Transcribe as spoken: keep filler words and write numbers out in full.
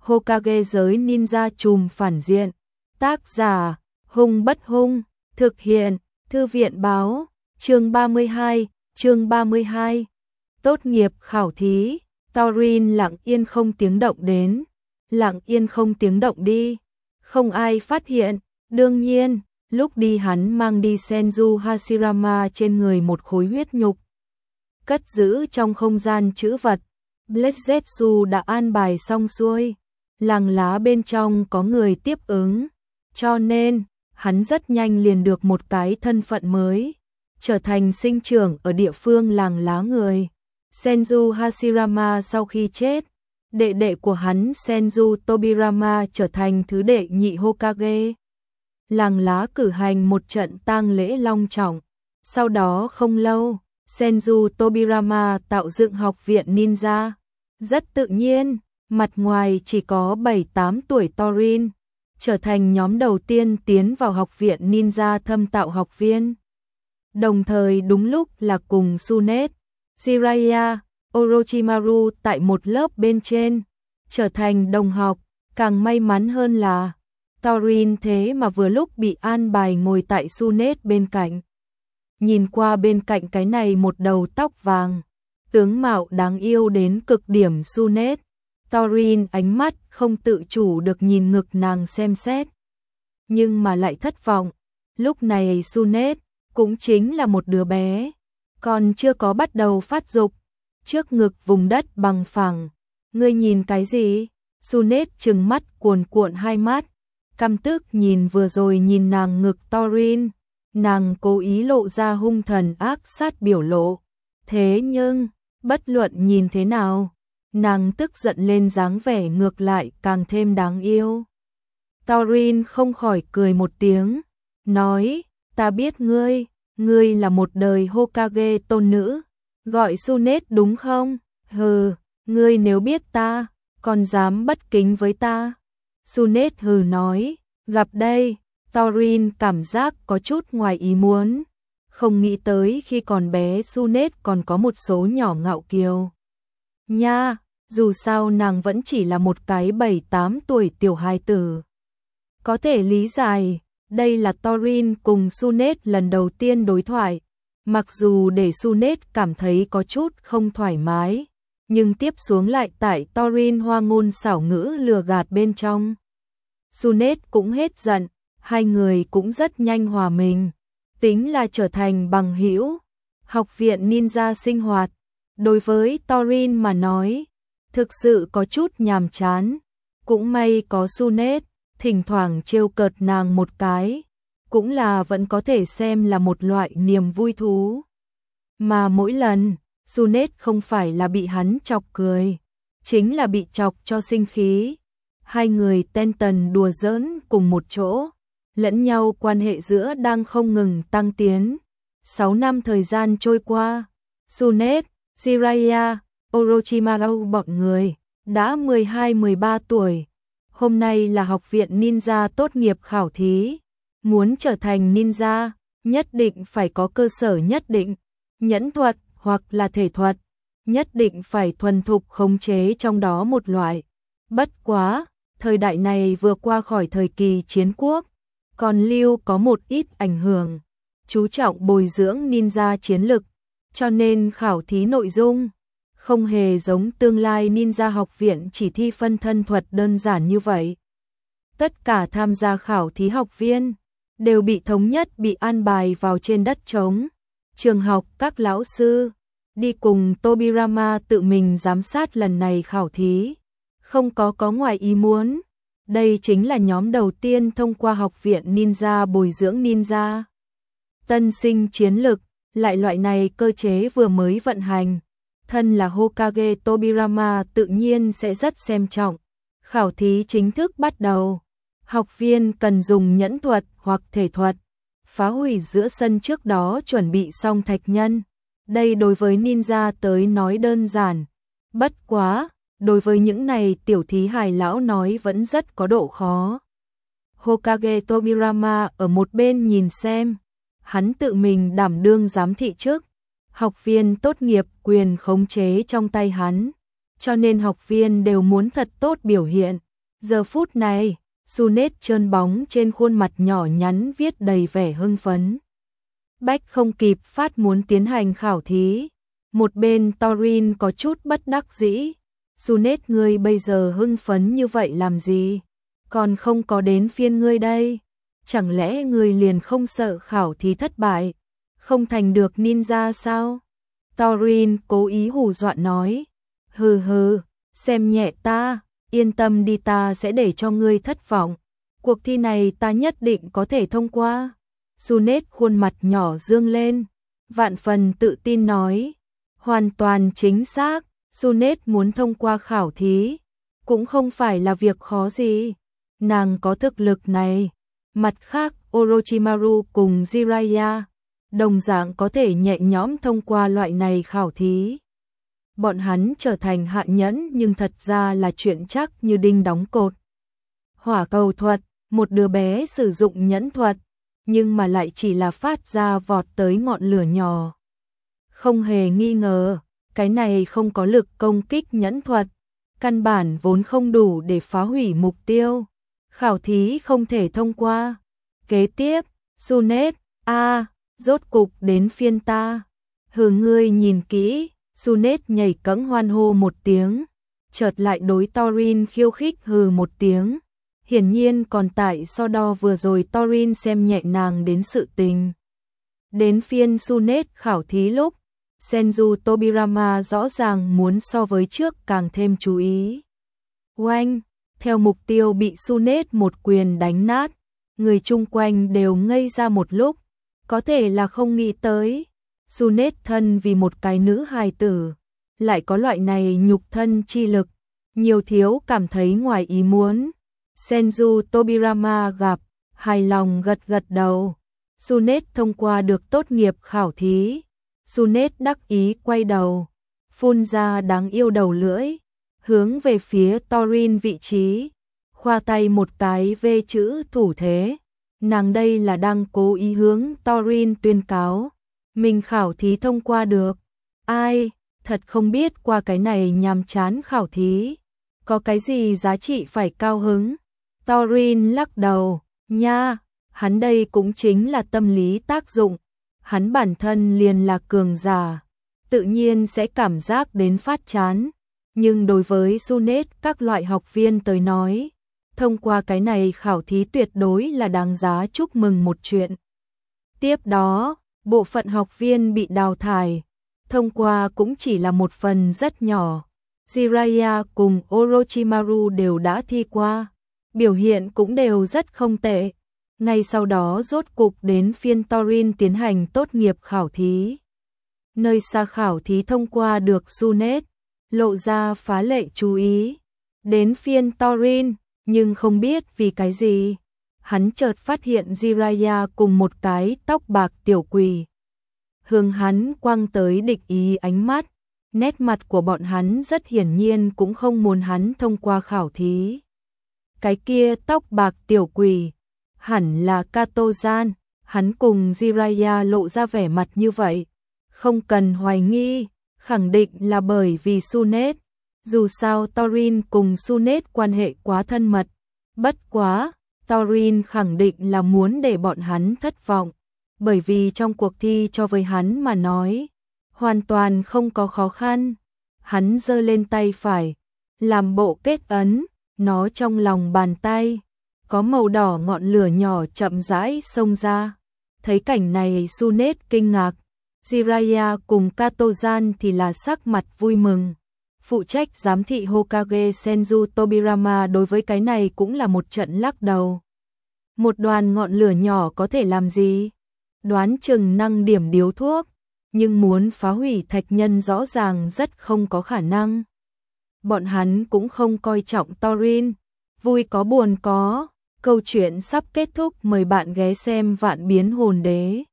Hokage giới ninja trùm phản diện. Tác giả, Hung Bất Hung, thực hiện, Thư viện báo, chương ba mươi hai, chương ba mươi hai. Tốt nghiệp khảo thí, Thorin lặng yên không tiếng động đến, lặng yên không tiếng động đi, không ai phát hiện, đương nhiên, lúc đi hắn mang đi Senju Hashirama trên người một khối huyết nhục, cất giữ trong không gian trữ vật. Blazetsu đã an bài xong xuôi, làng lá bên trong có người tiếp ứng, cho nên hắn rất nhanh liền được một cái thân phận mới, trở thành sinh trưởng ở địa phương làng lá người. Senju Hashirama sau khi chết, đệ đệ của hắn Senju Tobirama trở thành thứ đệ nhị Hokage. Làng lá cử hành một trận tang lễ long trọng, sau đó không lâu, Senju Tobirama tạo dựng học viện ninja. Rất tự nhiên, mặt ngoài chỉ có bảy tám tuổi Thorin, trở thành nhóm đầu tiên tiến vào học viện ninja thâm tạo học viên. Đồng thời đúng lúc là cùng Tsunade, Jiraiya, Orochimaru tại một lớp bên trên, trở thành đồng học. Càng may mắn hơn là Thorin thế mà vừa lúc bị an bài ngồi tại Tsunade bên cạnh. Nhìn qua bên cạnh cái này một đầu tóc vàng, tướng mạo đáng yêu đến cực điểm Tsunade, Thorin ánh mắt không tự chủ được nhìn ngực nàng xem xét. Nhưng mà lại thất vọng, lúc này Tsunade cũng chính là một đứa bé, còn chưa có bắt đầu phát dục, trước ngực vùng đất bằng phẳng. Ngươi nhìn cái gì? Tsunade trừng mắt cuồn cuộn hai mắt, căm tức nhìn vừa rồi nhìn nàng ngực Thorin, nàng cố ý lộ ra hung thần ác sát biểu lộ. Thế nhưng, bất luận nhìn thế nào, nàng tức giận lên dáng vẻ ngược lại càng thêm đáng yêu. Thorin không khỏi cười một tiếng, nói, ta biết ngươi, ngươi là một đời Hokage tôn nữ, gọi Tsunade đúng không? Hừ, ngươi nếu biết ta, còn dám bất kính với ta. Tsunade hừ nói, gặp đây, Thorin cảm giác có chút ngoài ý muốn, không nghĩ tới khi còn bé Tsunade còn có một số nhỏ ngạo kiều. Nha, dù sao nàng vẫn chỉ là một cái bảy tám tuổi tiểu hài tử. Có thể lý giải, đây là Thorin cùng Tsunade lần đầu tiên đối thoại, mặc dù để Tsunade cảm thấy có chút không thoải mái, nhưng tiếp xuống lại tại Thorin hoa ngôn xảo ngữ lừa gạt bên trong. Tsunade cũng hết giận, hai người cũng rất nhanh hòa mình, tính là trở thành bằng hữu. Học viện ninja sinh hoạt, đối với Thorin mà nói, thực sự có chút nhàm chán, cũng may có Tsunade, thỉnh thoảng trêu cợt nàng một cái, cũng là vẫn có thể xem là một loại niềm vui thú. Mà mỗi lần, Tsunade không phải là bị hắn chọc cười, chính là bị chọc cho sinh khí. Hai người ten tần đùa giỡn cùng một chỗ, lẫn nhau quan hệ giữa đang không ngừng tăng tiến. Sáu năm thời gian trôi qua, Tsunade, Jiraiya, Orochimaru bọn người đã mười hai mười ba tuổi. Hôm nay là học viện ninja tốt nghiệp khảo thí. Muốn trở thành ninja, nhất định phải có cơ sở nhất định, nhẫn thuật hoặc là thể thuật, nhất định phải thuần thục khống chế trong đó một loại. Bất quá, thời đại này vừa qua khỏi thời kỳ chiến quốc, còn lưu có một ít ảnh hưởng, chú trọng bồi dưỡng ninja chiến lực, cho nên khảo thí nội dung không hề giống tương lai ninja học viện chỉ thi phân thân thuật đơn giản như vậy. Tất cả tham gia khảo thí học viên đều bị thống nhất bị an bài vào trên đất trống. Trường học các lão sư đi cùng Tobirama tự mình giám sát lần này khảo thí, không có có ngoài ý muốn. Đây chính là nhóm đầu tiên thông qua học viện ninja bồi dưỡng ninja. Tân sinh chiến lực, lại loại này cơ chế vừa mới vận hành. Thân là Hokage Tobirama tự nhiên sẽ rất xem trọng. Khảo thí chính thức bắt đầu. Học viên cần dùng nhẫn thuật hoặc thể thuật, phá hủy giữa sân trước đó chuẩn bị xong thạch nhân. Đây đối với ninja tới nói đơn giản. Bất quá, đối với những này tiểu thí hài lão nói vẫn rất có độ khó. Hokage Tobirama ở một bên nhìn xem, hắn tự mình đảm đương giám thị chức. Học viên tốt nghiệp quyền khống chế trong tay hắn, cho nên học viên đều muốn thật tốt biểu hiện, Giờ phút này, Sunet trơn bóng trên khuôn mặt nhỏ nhắn viết đầy vẻ hưng phấn. Bách không kịp phát muốn tiến hành khảo thí. Một bên Torin có chút bất đắc dĩ. Sunet, ngươi bây giờ hưng phấn như vậy làm gì? Còn không có đến phiên ngươi đây. Chẳng lẽ ngươi liền không sợ khảo thí thất bại? Không thành được ninja sao? Torin cố ý hù dọa nói. Hừ hừ, xem nhẹ ta, yên tâm đi, ta sẽ để cho ngươi thất vọng. Cuộc thi này ta nhất định có thể thông qua. Sunet khuôn mặt nhỏ dương lên, vạn phần tự tin nói. Hoàn toàn chính xác, Sunet muốn thông qua khảo thí, cũng không phải là việc khó gì. Nàng có thực lực này. Mặt khác, Orochimaru cùng Jiraiya đồng dạng có thể nhẹ nhõm thông qua loại này khảo thí. Bọn hắn trở thành hạ nhẫn nhưng thật ra là chuyện chắc như đinh đóng cột. Hỏa cầu thuật, một đứa bé sử dụng nhẫn thuật, nhưng mà lại chỉ là phát ra vọt tới ngọn lửa nhỏ. Không hề nghi ngờ, cái này không có lực công kích nhẫn thuật, căn bản vốn không đủ để phá hủy mục tiêu. Khảo thí không thể thông qua. Kế tiếp, Sunet, a, rốt cục đến phiên ta. Hừ, ngươi nhìn kỹ. Sunet nhảy cẫng hoan hô một tiếng, chợt lại đối Torin khiêu khích hừ một tiếng. Hiển nhiên còn tại so đo vừa rồi Torin xem nhẹ nàng đến sự tình. Đến phiên Sunet khảo thí lúc, Senju Tobirama rõ ràng muốn so với trước càng thêm chú ý. Oanh, theo mục tiêu bị Sunet một quyền đánh nát, người chung quanh đều ngây ra một lúc, có thể là không nghĩ tới. Sunet thân vì một cái nữ hài tử, lại có loại này nhục thân chi lực, nhiều thiếu cảm thấy ngoài ý muốn. Senju Tobirama gặp, hài lòng gật gật đầu. Sunet thông qua được tốt nghiệp khảo thí. Sunet đắc ý quay đầu, phun ra đáng yêu đầu lưỡi, hướng về phía Torin vị trí, khoa tay một cái V chữ thủ thế. Nàng đây là đang cố ý hướng Torin tuyên cáo mình khảo thí thông qua được. Ai, thật không biết qua cái này nhàm chán khảo thí, có cái gì giá trị phải cao hứng. Torin lắc đầu, nha, hắn đây cũng chính là tâm lý tác dụng. Hắn bản thân liền là cường giả, tự nhiên sẽ cảm giác đến phát chán. Nhưng đối với Sunet các loại học viên tới nói, thông qua cái này khảo thí tuyệt đối là đáng giá chúc mừng một chuyện. Tiếp đó, bộ phận học viên bị đào thải, thông qua cũng chỉ là một phần rất nhỏ. Jiraiya cùng Orochimaru đều đã thi qua, biểu hiện cũng đều rất không tệ. Ngay sau đó rốt cục đến phiên Torin tiến hành tốt nghiệp khảo thí. Nơi xa khảo thí thông qua được Sunet, lộ ra phá lệ chú ý. Đến phiên Torin, nhưng không biết vì cái gì, hắn chợt phát hiện Jiraiya cùng một cái tóc bạc tiểu quỷ hướng hắn quăng tới địch ý ánh mắt. Nét mặt của bọn hắn rất hiển nhiên cũng không muốn hắn thông qua khảo thí. Cái kia tóc bạc tiểu quỷ hẳn là Kato-san, hắn cùng Jiraiya lộ ra vẻ mặt như vậy, không cần hoài nghi, khẳng định là bởi vì Sunet. Dù sao Torin cùng Sunet quan hệ quá thân mật, bất quá, Torin khẳng định là muốn để bọn hắn thất vọng, bởi vì trong cuộc thi cho với hắn mà nói, hoàn toàn không có khó khăn. Hắn giơ lên tay phải, làm bộ kết ấn, nó trong lòng bàn tay có màu đỏ ngọn lửa nhỏ chậm rãi xông ra. Thấy cảnh này Sunet kinh ngạc, Jiraiya cùng Kato-san thì là sắc mặt vui mừng. Phụ trách giám thị Hokage Senju Tobirama đối với cái này cũng là một trận lắc đầu. Một đoàn ngọn lửa nhỏ có thể làm gì? Đoán chừng năng điểm điếu thuốc, nhưng muốn phá hủy thạch nhân rõ ràng rất không có khả năng. Bọn hắn cũng không coi trọng Torin, vui có buồn có. Câu chuyện sắp kết thúc, mời bạn ghé xem Vạn Biến Hồn Đế.